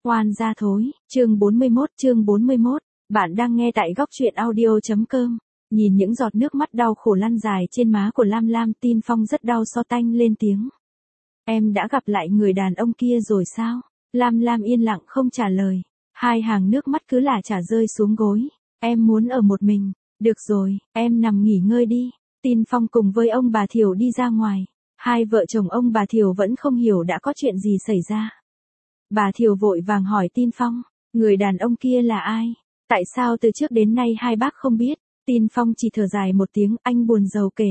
Oan gia thối, chương 41, bạn đang nghe tại góc truyện audio.com. Nhìn những giọt nước mắt đau khổ lăn dài trên má của Lam Lam, Tin Phong rất đau xót tanh lên tiếng. Em đã gặp lại người đàn ông kia rồi sao? Lam Lam yên lặng không trả lời. Hai hàng nước mắt cứ lả chả rơi xuống gối. Em muốn ở một mình. Được rồi, em nằm nghỉ ngơi đi. Tin Phong cùng với ông bà Thiểu đi ra ngoài. Hai vợ chồng ông bà Thiểu vẫn không hiểu đã có chuyện gì xảy ra. Bà Thiểu vội vàng hỏi Tin Phong, người đàn ông kia là ai? Tại sao từ trước đến nay hai bác không biết? Tin Phong chỉ thở dài một tiếng, anh buồn rầu kể.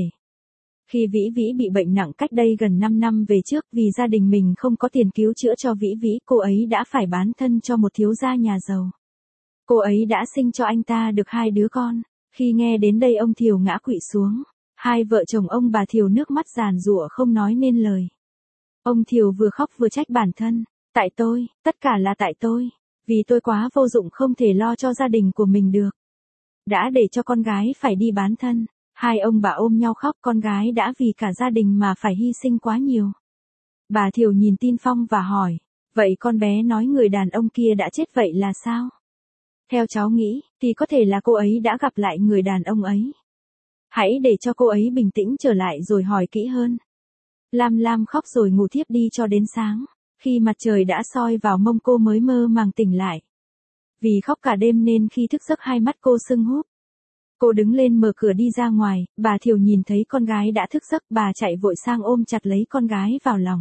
Khi Vĩ Vĩ bị bệnh nặng cách đây gần 5 năm về trước, vì gia đình mình không có tiền cứu chữa cho Vĩ Vĩ, cô ấy đã phải bán thân cho một thiếu gia nhà giàu. Cô ấy đã sinh cho anh ta được 2 đứa con. Khi nghe đến đây ông Thiểu ngã quỵ xuống. Hai vợ chồng ông bà Thiểu nước mắt giàn giụa không nói nên lời. Ông Thiểu vừa khóc vừa trách bản thân. Tại tôi, tất cả là tại tôi. Vì tôi quá vô dụng không thể lo cho gia đình của mình được. Đã để cho con gái phải đi bán thân. Hai ông bà ôm nhau khóc, con gái đã vì cả gia đình mà phải hy sinh quá nhiều. Bà Thiểu nhìn Tin Phong và hỏi, vậy con bé nói người đàn ông kia đã chết vậy là sao? Theo cháu nghĩ, thì có thể là cô ấy đã gặp lại người đàn ông ấy. Hãy để cho cô ấy bình tĩnh trở lại rồi hỏi kỹ hơn. Lam Lam khóc rồi ngủ thiếp đi cho đến sáng. Khi mặt trời đã soi vào mông cô mới mơ màng tỉnh lại. Vì khóc cả đêm nên khi thức giấc hai mắt cô sưng húp. Cô đứng lên mở cửa đi ra ngoài, bà Thiểu nhìn thấy con gái đã thức giấc, bà chạy vội sang ôm chặt lấy con gái vào lòng.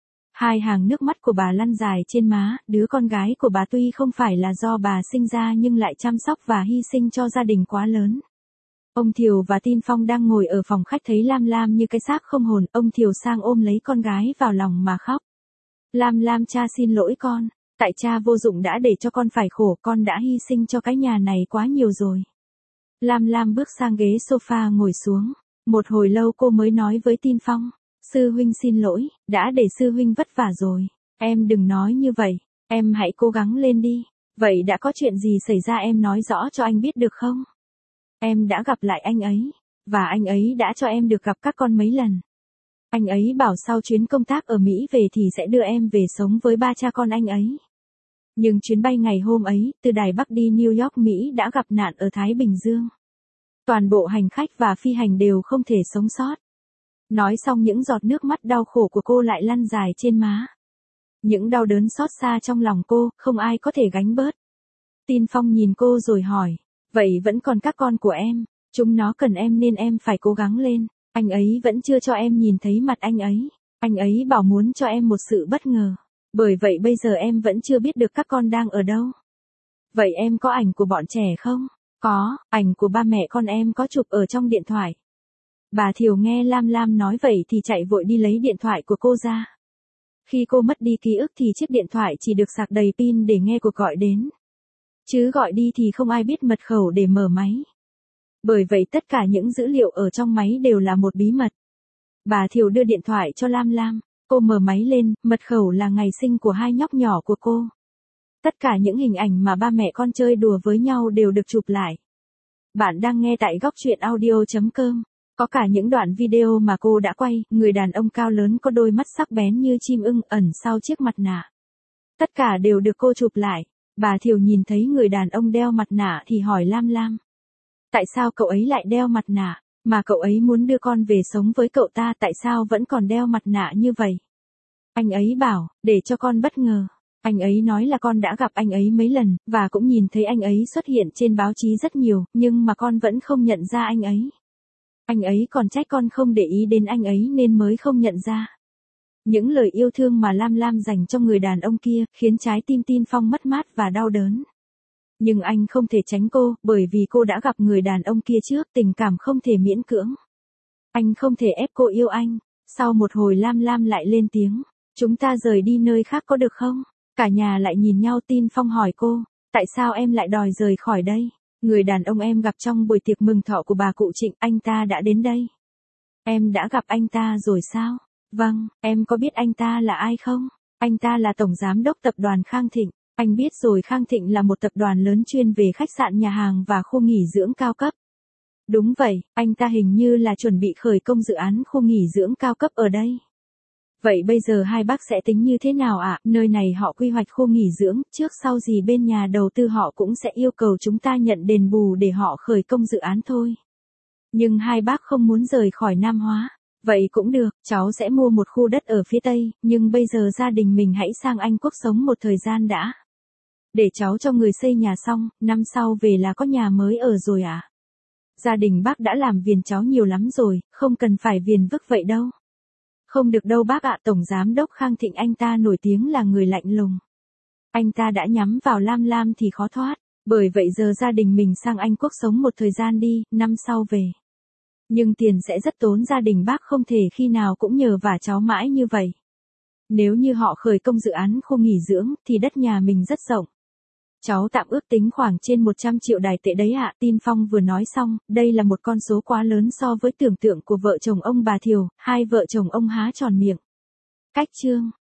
Hai hàng nước mắt của bà lăn dài trên má, đứa con gái của bà tuy không phải là do bà sinh ra nhưng lại chăm sóc và hy sinh cho gia đình quá lớn. Ông Thiểu và Tin Phong đang ngồi ở phòng khách thấy Lam Lam như cái xác không hồn, ông Thiểu sang ôm lấy con gái vào lòng mà khóc. Lam Lam, cha xin lỗi con, tại cha vô dụng đã để cho con phải khổ, con đã hy sinh cho cái nhà này quá nhiều rồi. Lam Lam bước sang ghế sofa ngồi xuống, một hồi lâu cô mới nói với Tin Phong, sư huynh xin lỗi, đã để sư huynh vất vả rồi, em đừng nói như vậy, em hãy cố gắng lên đi, vậy đã có chuyện gì xảy ra em nói rõ cho anh biết được không? Em đã gặp lại anh ấy, và anh ấy đã cho em được gặp các con mấy lần. Anh ấy bảo sau chuyến công tác ở Mỹ về thì sẽ đưa em về sống với ba cha con anh ấy. Nhưng chuyến bay ngày hôm ấy, từ Đài Bắc đi New York Mỹ đã gặp nạn ở Thái Bình Dương. Toàn bộ hành khách và phi hành đều không thể sống sót. Nói xong những giọt nước mắt đau khổ của cô lại lăn dài trên má. Những đau đớn xót xa trong lòng cô, không ai có thể gánh bớt. Tin Phong nhìn cô rồi hỏi, vậy vẫn còn các con của em, chúng nó cần em nên em phải cố gắng lên. Anh ấy vẫn chưa cho em nhìn thấy mặt anh ấy bảo muốn cho em một sự bất ngờ. Bởi vậy bây giờ em vẫn chưa biết được các con đang ở đâu. Vậy em có ảnh của bọn trẻ không? Có, ảnh của ba mẹ con em có chụp ở trong điện thoại. Bà Thiểu nghe Lam Lam nói vậy thì chạy vội đi lấy điện thoại của cô ra. Khi cô mất đi ký ức thì chiếc điện thoại chỉ được sạc đầy pin để nghe cuộc gọi đến. Chứ gọi đi thì không ai biết mật khẩu để mở máy. Bởi vậy tất cả những dữ liệu ở trong máy đều là một bí mật. Bà Thiểu đưa điện thoại cho Lam Lam. Cô mở máy lên, mật khẩu là ngày sinh của hai nhóc nhỏ của cô. Tất cả những hình ảnh mà ba mẹ con chơi đùa với nhau đều được chụp lại. Bạn đang nghe tại góc truyện audio.com. Có cả những đoạn video mà cô đã quay, người đàn ông cao lớn có đôi mắt sắc bén như chim ưng ẩn sau chiếc mặt nạ. Tất cả đều được cô chụp lại. Bà Thiểu nhìn thấy người đàn ông đeo mặt nạ thì hỏi Lam Lam. Tại sao cậu ấy lại đeo mặt nạ? Mà cậu ấy muốn đưa con về sống với cậu ta, tại sao vẫn còn đeo mặt nạ như vậy? Anh ấy bảo, để cho con bất ngờ. Anh ấy nói là con đã gặp anh ấy mấy lần, và cũng nhìn thấy anh ấy xuất hiện trên báo chí rất nhiều, nhưng mà con vẫn không nhận ra anh ấy. Anh ấy còn trách con không để ý đến anh ấy nên mới không nhận ra. Những lời yêu thương mà Lam Lam dành cho người đàn ông kia, khiến trái tim Tin Phong mất mát và đau đớn. Nhưng anh không thể tránh cô, bởi vì cô đã gặp người đàn ông kia trước, tình cảm không thể miễn cưỡng. Anh không thể ép cô yêu anh. Sau một hồi Lam Lam lại lên tiếng, chúng ta rời đi nơi khác có được không? Cả nhà lại nhìn nhau. Tin Phong hỏi cô, tại sao em lại đòi rời khỏi đây? Người đàn ông em gặp trong buổi tiệc mừng thọ của bà cụ Trịnh, anh ta đã đến đây. Em đã gặp anh ta rồi sao? Vâng, em có biết anh ta là ai không? Anh ta là tổng giám đốc tập đoàn Khang Thịnh. Anh biết rồi, Khang Thịnh là một tập đoàn lớn chuyên về khách sạn, nhà hàng và khu nghỉ dưỡng cao cấp. Đúng vậy, anh ta hình như là chuẩn bị khởi công dự án khu nghỉ dưỡng cao cấp ở đây. Vậy bây giờ hai bác sẽ tính như thế nào ạ? Nơi này họ quy hoạch khu nghỉ dưỡng, trước sau gì bên nhà đầu tư họ cũng sẽ yêu cầu chúng ta nhận đền bù để họ khởi công dự án thôi. Nhưng hai bác không muốn rời khỏi Nam Hóa. Vậy cũng được, cháu sẽ mua một khu đất ở phía Tây, nhưng bây giờ gia đình mình hãy sang Anh Quốc sống một thời gian đã. Để cháu cho người xây nhà xong, năm sau về là có nhà mới ở rồi à? Gia đình bác đã làm phiền cháu nhiều lắm rồi, không cần phải phiền vức vậy đâu. Không được đâu bác ạ, Tổng Giám đốc Khang Thịnh anh ta nổi tiếng là người lạnh lùng. Anh ta đã nhắm vào Lam Lam thì khó thoát, bởi vậy giờ gia đình mình sang Anh Quốc sống một thời gian đi, năm sau về. Nhưng tiền sẽ rất tốn, gia đình bác không thể khi nào cũng nhờ vả cháu mãi như vậy. Nếu như họ khởi công dự án khu nghỉ dưỡng, thì đất nhà mình rất rộng. Cháu tạm ước tính khoảng trên 100 triệu Đài tệ đấy ạ. Tin Phong vừa nói xong, đây là một con số quá lớn so với tưởng tượng của vợ chồng ông bà Thiều, hai vợ chồng ông há tròn miệng. Cách chương